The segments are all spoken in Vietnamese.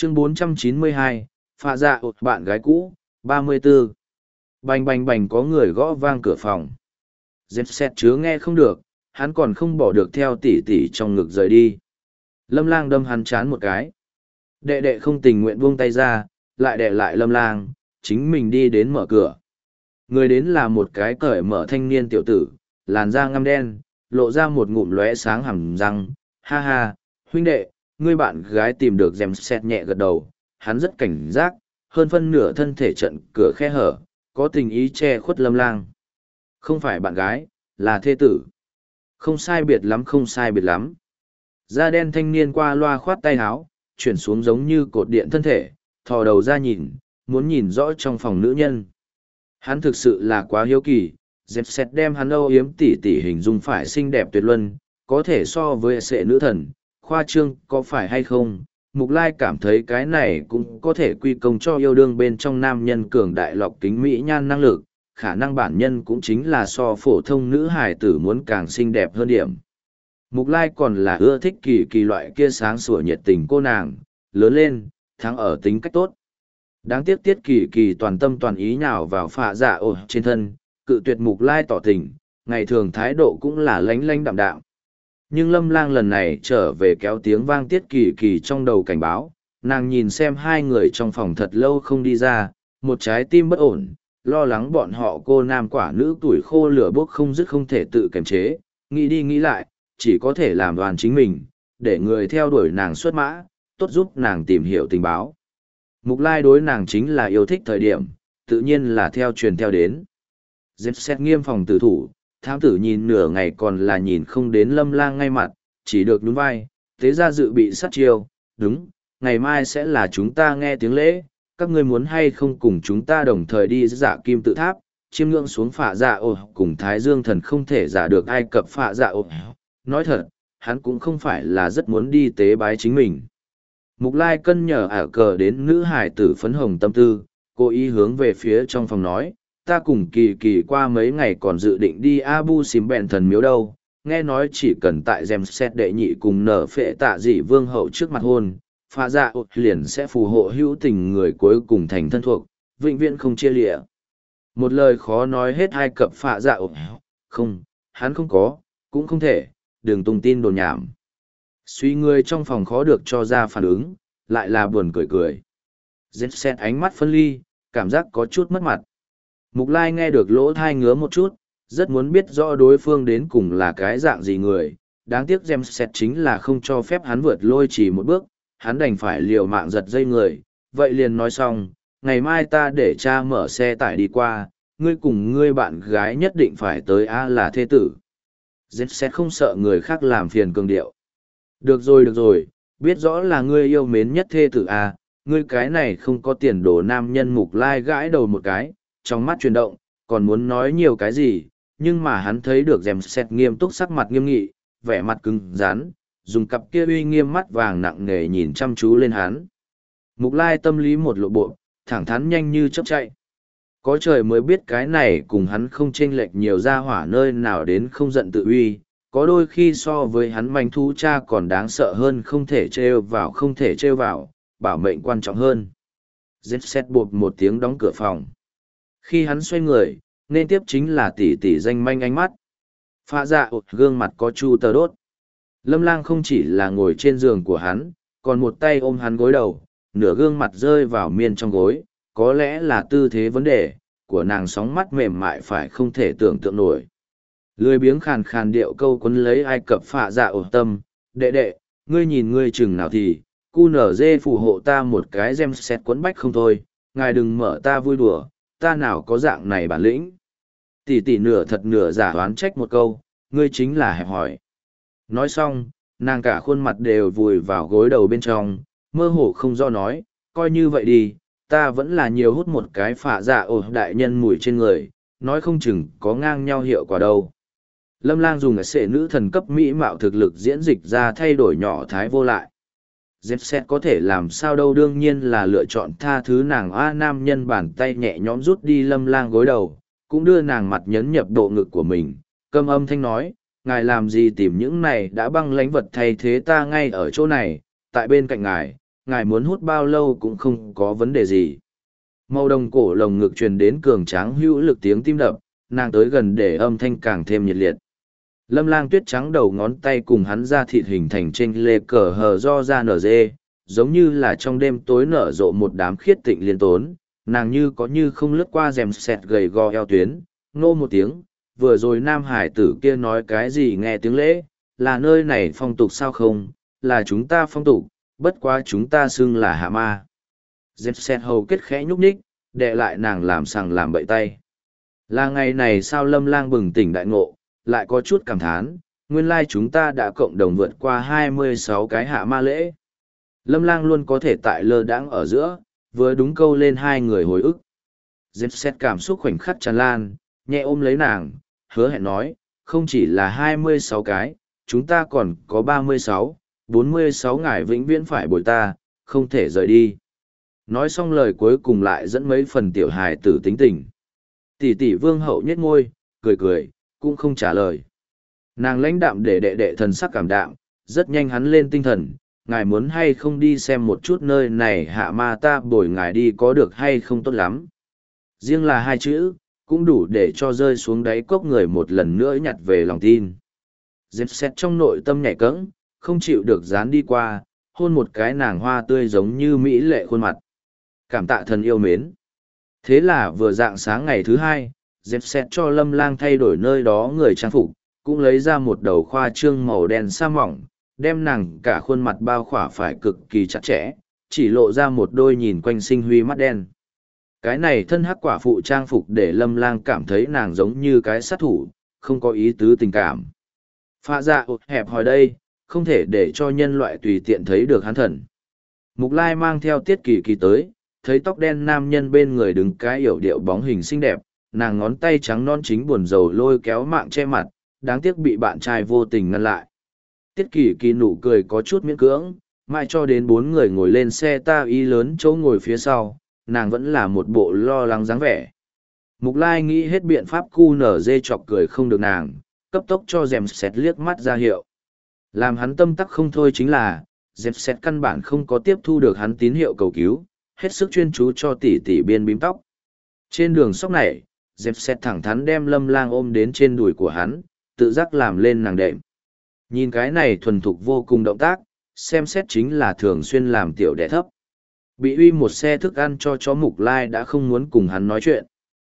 Chương 492, Phạ Dạ ột bạn gái cũ, 34. Bành bành bành có người gõ vang cửa phòng. Dẹp xét chứa nghe không được, hắn còn không bỏ được theo tỉ tỉ trong ngực rời đi. Lâm Lang đâm hắn chán một cái. Đệ đệ không tình nguyện buông tay ra, lại đè lại Lâm Lang, chính mình đi đến mở cửa. Người đến là một cái cởi mở thanh niên tiểu tử, làn da ngăm đen, lộ ra một ngụm lóe sáng hẳn răng. Ha ha, huynh đệ, ngươi bạn gái tìm được. Dèm xét nhẹ gật đầu, hắn rất cảnh giác, hơn phân nửa thân thể trận cửa khe hở, có tình ý che khuất Lâm Lang. Không phải bạn gái, là thê tử. Không sai biệt lắm, không sai biệt lắm. Da đen thanh niên qua loa khoát tay áo, chuyển xuống giống như cột điện thân thể, thò đầu ra nhìn, muốn nhìn rõ trong phòng nữ nhân. Hắn thực sự là quá hiếu kỳ, dẹp xét đem hắn âu yếm tỉ tỉ hình dung phải xinh đẹp tuyệt luân, có thể so với sệ nữ thần, khoa trương có phải hay không. Mục Lai cảm thấy cái này cũng có thể quy công cho yêu đương bên trong nam nhân cường đại lọc kính mỹ nhan năng lực, khả năng bản nhân cũng chính là so phổ thông nữ hài tử muốn càng xinh đẹp hơn điểm. Mục Lai còn là ưa thích kỳ kỳ loại kia sáng sủa nhiệt tình cô nàng, lớn lên, thắng ở tính cách tốt. Đáng tiếc tiết kỳ kỳ toàn tâm toàn ý nhào vào Phạ Dạ ột trên thân, cự tuyệt Mục Lai tỏ tình, ngày thường thái độ cũng là lánh lánh đạm đạm. Nhưng Lâm Lang lần này trở về kéo tiếng vang tiết kỳ kỳ trong đầu cảnh báo, nàng nhìn xem hai người trong phòng thật lâu không đi ra, một trái tim bất ổn, lo lắng bọn họ cô nam quả nữ tuổi khô lửa bốc không dứt không thể tự kiềm chế, nghĩ đi nghĩ lại, chỉ có thể làm đoàn chính mình, để người theo đuổi nàng xuất mã, tốt giúp nàng tìm hiểu tình báo. Mục Lai đối nàng chính là yêu thích thời điểm, tự nhiên là theo truyền theo đến. Dẹp xét nghiêm phòng tử thủ, thám tử nhìn nửa ngày còn là nhìn không đến Lâm Lang ngay mặt, chỉ được nhún vai, tế ra dự bị sát chiêu, đúng, ngày mai sẽ là chúng ta nghe tiếng lễ, các ngươi muốn hay không cùng chúng ta đồng thời đi Dạ Kim Tự Tháp, chiêm ngưỡng xuống Phạ Dạ ột cùng Thái Dương thần không thể giả được ai cập Phạ Dạ ột. Nói thật, hắn cũng không phải là rất muốn đi tế bái chính mình. Mục Lai cân nhở ả cờ đến nữ hải tử phấn hồng tâm tư, cố ý hướng về phía trong phòng nói, ta cùng kỳ kỳ qua mấy ngày còn dự định đi Abu Sim bèn thần miếu đâu, nghe nói chỉ cần tại Dèm Xét đệ nhị cùng nở phệ tạ dị vương hậu trước mặt hôn, Phạ Dạ ột liền sẽ phù hộ hữu tình người cuối cùng thành thân thuộc, vĩnh viễn không chia lịa. Một lời khó nói hết hai cập Phạ Dạ ột, không, hắn không có, cũng không thể, đừng tung tin đồn nhảm. Suy người trong phòng khó được cho ra phản ứng, lại là buồn cười cười. Dép xét ánh mắt phân ly, cảm giác có chút mất mặt. Mục Lai nghe được lỗ thai ngứa một chút, rất muốn biết rõ đối phương đến cùng là cái dạng gì người. Đáng tiếc dép xét chính là không cho phép hắn vượt lôi chỉ một bước, hắn đành phải liều mạng giật dây người. Vậy liền nói xong, ngày mai ta để cha mở xe tải đi qua, ngươi cùng ngươi bạn gái nhất định phải tới A là thê tử. Dép xét không sợ người khác làm phiền cường điệu. Được rồi, biết rõ là ngươi yêu mến nhất thê tử A, ngươi cái này không có tiền đồ nam nhân. Mục Lai gãi đầu một cái, trong mắt chuyển động, còn muốn nói nhiều cái gì, nhưng mà hắn thấy được Dèm Xét nghiêm túc sắc mặt nghiêm nghị, vẻ mặt cứng rắn, dùng cặp kia uy nghiêm mắt vàng nặng nề nhìn chăm chú lên hắn. Mục Lai tâm lý một lộ bộ, thẳng thắn nhanh như chớp chạy. Có trời mới biết cái này cùng hắn không chênh lệch nhiều ra hỏa nơi nào đến không giận tự uy, có đôi khi so với hắn manh thú cha còn đáng sợ hơn, không thể trêu vào, bảo mệnh quan trọng hơn. Dép xét bột một tiếng đóng cửa phòng. Khi hắn xoay người, nên tiếp chính là tỷ tỷ danh manh ánh mắt. Phạ Dạ ột gương mặt có chu tơ đốt. Lâm Lang không chỉ là ngồi trên giường của hắn, còn một tay ôm hắn gối đầu, nửa gương mặt rơi vào miên trong gối, có lẽ là tư thế vấn đề của nàng, sóng mắt mềm mại phải không thể tưởng tượng nổi. Lười biếng khàn khàn điệu câu quấn lấy ai cập Phạ Dạ ột tâm, đệ đệ, ngươi nhìn ngươi chừng nào thì, cu nở dê phù hộ ta một cái Dèm Xét quấn bách không thôi, ngài đừng mở ta vui đùa, ta nào có dạng này bản lĩnh. Tỷ tỷ nửa thật nửa giả oán trách một câu, ngươi chính là hẹp hỏi. Nói xong, nàng cả khuôn mặt đều vùi vào gối đầu bên trong, mơ hồ không do nói, coi như vậy đi, ta vẫn là nhiều hút một cái Phạ Dạ ột đại nhân mùi trên người, nói không chừng có ngang nhau hiệu quả đâu. Lâm Lang dùng ở sệ nữ thần cấp mỹ mạo thực lực diễn dịch ra thay đổi nhỏ thái vô lại. Dép xét có thể làm sao đâu, đương nhiên là lựa chọn tha thứ nàng. Nam nhân bàn tay nhẹ nhõm rút đi Lâm Lang gối đầu, cũng đưa nàng mặt nhấn nhập độ ngực của mình, câm âm thanh nói, ngài làm gì tìm những này đã băng lánh vật thay thế ta ngay ở chỗ này, tại bên cạnh ngài, ngài muốn hút bao lâu cũng không có vấn đề gì. Màu đồng cổ lồng ngực truyền đến cường tráng hữu lực tiếng tim đập, nàng tới gần để âm thanh càng thêm nhiệt liệt. Lâm Lang Tuyết trắng đầu ngón tay cùng hắn ra thịt hình thành trên lê cờ hờ do ra nở dê, giống như là trong đêm tối nở rộ một đám khiết tịnh liên tốn, nàng như có như không lướt qua rèm sẹt gầy gò eo tuyến, nô một tiếng, vừa rồi nam hải tử kia nói cái gì nghe tiếng lễ, là nơi này phong tục sao không, là chúng ta phong tục, bất quá chúng ta xưng là hạ ma. Rèm sẹt hầu kết khẽ nhúc nhích, đè lại nàng làm sằng làm bậy tay. Là ngày này sao Lâm Lang bừng tỉnh đại ngộ, lại có chút cảm thán, nguyên lai chúng ta đã cộng đồng vượt qua 26 cái hạ ma lễ. Lâm Lang luôn có thể tại lơ đãng ở giữa, vừa đúng câu lên hai người hồi ức. Dẹp xét cảm xúc khoảnh khắc tràn lan, nhẹ ôm lấy nàng, hứa hẹn nói, không chỉ là 26 cái, chúng ta còn có 36, 46 ngài vĩnh viễn phải bồi ta, không thể rời đi. Nói xong lời cuối cùng lại dẫn mấy phần tiểu hài tử tính tình. Tỷ tỷ vương hậu nhếch môi, cười cười, cũng không trả lời. Nàng lãnh đạm để đệ đệ thần sắc cảm đạm, rất nhanh hắn lên tinh thần, ngài muốn hay không đi xem một chút nơi này hạ ma ta bồi ngài đi có được hay không tốt lắm. Riêng là hai chữ, cũng đủ để cho rơi xuống đáy cốc người một lần nữa nhặt về lòng tin. Dẹp xét trong nội tâm nhảy cẫng, không chịu được dán đi qua, hôn một cái nàng hoa tươi giống như mỹ lệ khuôn mặt. Cảm tạ thần yêu mến. Thế là vừa dạng sáng ngày thứ hai, dẹp xét cho Lâm Lang thay đổi nơi đó người trang phục, cũng lấy ra một đầu khoa trương màu đen sa mỏng, đem nàng cả khuôn mặt bao khỏa phải cực kỳ chặt chẽ, chỉ lộ ra một đôi nhìn quanh sinh huy mắt đen. Cái này thân hắc quả phụ trang phục để Lâm Lang cảm thấy nàng giống như cái sát thủ, không có ý tứ tình cảm. Pha dạ hẹp hỏi đây, không thể để cho nhân loại tùy tiện thấy được hắn thần. Mục Lai mang theo Tiết Kỳ Kỳ tới, thấy tóc đen nam nhân bên người đứng cái yểu điệu bóng hình xinh đẹp, nàng ngón tay trắng non chính buồn rầu lôi kéo mạng che mặt, đáng tiếc bị bạn trai vô tình ngăn lại. Tiết Kỳ Kỳ nụ cười có chút miễn cưỡng, mãi cho đến bốn người ngồi lên xe ta y lớn chỗ ngồi phía sau, nàng vẫn là một bộ lo lắng dáng vẻ. Mục Lai nghĩ hết biện pháp cu nở dê chọc cười không được nàng, cấp tốc cho dèm sẹt liếc mắt ra hiệu. Làm hắn tâm tắc không thôi chính là, dèm sẹt căn bản không có tiếp thu được hắn tín hiệu cầu cứu, hết sức chuyên chú cho tỷ tỷ biên bím tóc. Trên đường sóc này, dèm sẹt thẳng thắn đem Lâm Lang ôm đến trên đùi của hắn, tự giác làm lên nàng đệm. Nhìn cái này thuần thục vô cùng động tác, xem xét chính là thường xuyên làm tiểu đẻ thấp. Bị uy một xe thức ăn cho chó Mục Lai đã không muốn cùng hắn nói chuyện.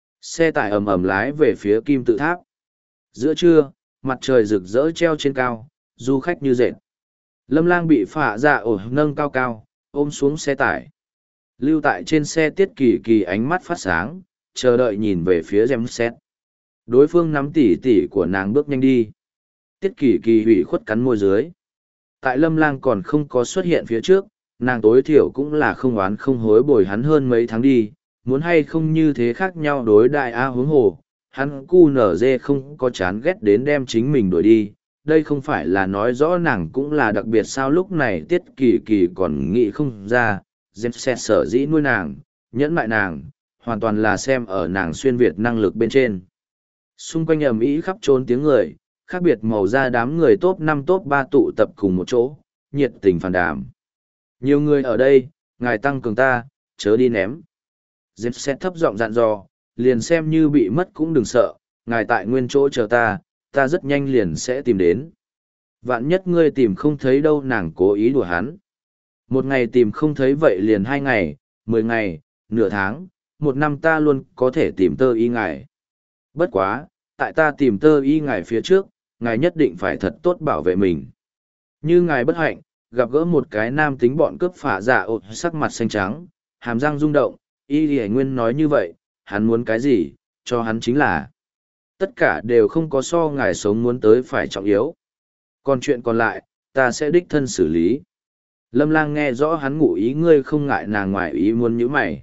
Xe tải ầm ầm lái về phía Kim Tự Tháp. Giữa trưa, mặt trời rực rỡ treo trên cao, du khách như dệt. Lâm Lang bị phạ dạ ổ nâng cao cao, ôm xuống xe tải. Lưu tại trên xe Tiết Kỳ Kỳ ánh mắt phát sáng, chờ đợi nhìn về phía Gem Xét. Đối phương nắm tỉ tỉ của nàng bước nhanh đi. Tiết Kỳ Kỳ hủy khuất cắn môi dưới. Tại Lâm Lang còn không có xuất hiện phía trước, nàng tối thiểu cũng là không oán không hối bồi hắn hơn mấy tháng đi, muốn hay không như thế khác nhau đối đại a huống hồ. Hắn cu nở dê không có chán ghét đến đem chính mình đuổi đi, đây không phải là nói rõ nàng cũng là đặc biệt sao lúc này Tiết Kỳ Kỳ còn nghĩ không ra, Dêm xét sở dĩ nuôi nàng, nhẫn mại nàng, hoàn toàn là xem ở nàng xuyên Việt năng lực bên trên. Xung quanh ầm ĩ khắp trốn tiếng người, khác biệt màu da đám người top 5 top 3 tụ tập cùng một chỗ, nhiệt tình phản đàm. Nhiều người ở đây, ngài tăng cường ta, chớ đi ném. Dêm xét thấp giọng dặn dò, liền xem như bị mất cũng đừng sợ, ngài tại nguyên chỗ chờ ta, ta rất nhanh liền sẽ tìm đến. Vạn nhất ngươi tìm không thấy đâu nàng cố ý đùa hắn. Một ngày tìm không thấy vậy liền 2 ngày, 10 ngày, nửa tháng, 1 năm ta luôn có thể tìm tơ y ngài. Bất quá, tại ta tìm tơ y ngài phía trước, ngài nhất định phải thật tốt bảo vệ mình. Như ngài bất hạnh, gặp gỡ một cái nam tính bọn cướp phả dạ ột sắc mặt xanh trắng, hàm răng rung động, y lì nguyên nói như vậy, hắn muốn cái gì, cho hắn chính là. Tất cả đều không có so ngài sống muốn tới phải trọng yếu. Còn chuyện còn lại, ta sẽ đích thân xử lý. Lâm Lang nghe rõ hắn ngụ ý ngươi không ngại nàng ngoài ý muốn nhíu mày.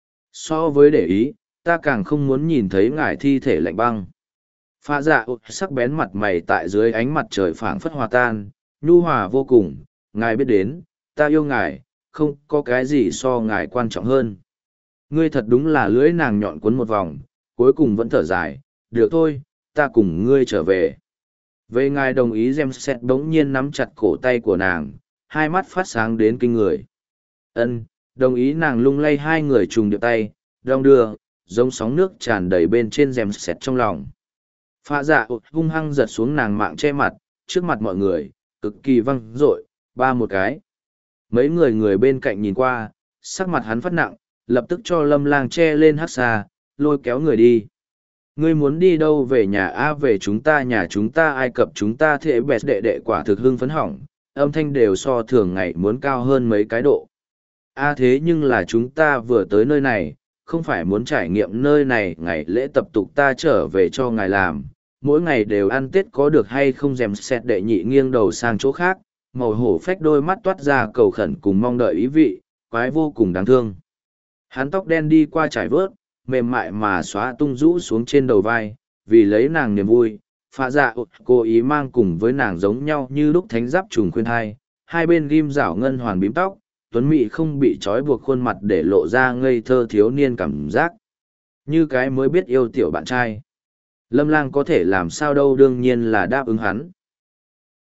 So với để ý, ta càng không muốn nhìn thấy ngài thi thể lạnh băng. Pha dạ sắc bén mặt mày tại dưới ánh mặt trời phảng phất hòa tan, nhu hòa vô cùng, ngài biết đến, ta yêu ngài, không có cái gì so ngài quan trọng hơn. Ngươi thật đúng là lưỡi nàng nhọn cuốn một vòng, cuối cùng vẫn thở dài, được thôi, ta cùng ngươi trở về. Về ngài đồng ý Gem Xét bỗng nhiên nắm chặt cổ tay của nàng, hai mắt phát sáng đến kinh người. Ân, đồng ý. Nàng lung lay hai người trùng điệp tay, đong đưa, giống sóng nước tràn đầy bên trên rèm sẹt trong lòng. Phạ dạ hung hăng giật xuống nàng mạng che mặt, trước mặt mọi người, cực kỳ văng dội, ba một cái. Mấy người bên cạnh nhìn qua, sắc mặt hắn phát nặng, lập tức cho Lâm Lang che lên hắc xà, lôi kéo người đi. Ngươi muốn đi đâu? Về nhà a? Về chúng ta, nhà chúng ta, Ai Cập chúng ta. Thế bẹt đệ đệ quả thực hưng phấn hỏng, âm thanh đều so thường ngày muốn cao hơn mấy cái độ. Thế nhưng là chúng ta vừa tới nơi này, không phải muốn trải nghiệm nơi này ngày lễ tập tục ta trở về cho ngài làm, mỗi ngày đều ăn Tết có được hay không? Dèm xẹt đệ nhị nghiêng đầu sang chỗ khác, màu hổ phách đôi mắt toát ra cầu khẩn cùng mong đợi ý vị, quái vô cùng đáng thương. Hắn tóc đen đi qua trải vớt, mềm mại mà xóa tung rũ xuống trên đầu vai, vì lấy nàng niềm vui, Phạ dạ cố ý mang cùng với nàng giống nhau như lúc thánh giáp trùng khuyên hai bên ghim rảo ngân hoàn bím tóc, tuấn mị không bị trói buộc khuôn mặt để lộ ra ngây thơ thiếu niên cảm giác. Như cái mới biết yêu tiểu bạn trai. Lâm Lang có thể làm sao đâu, đương nhiên là đáp ứng hắn.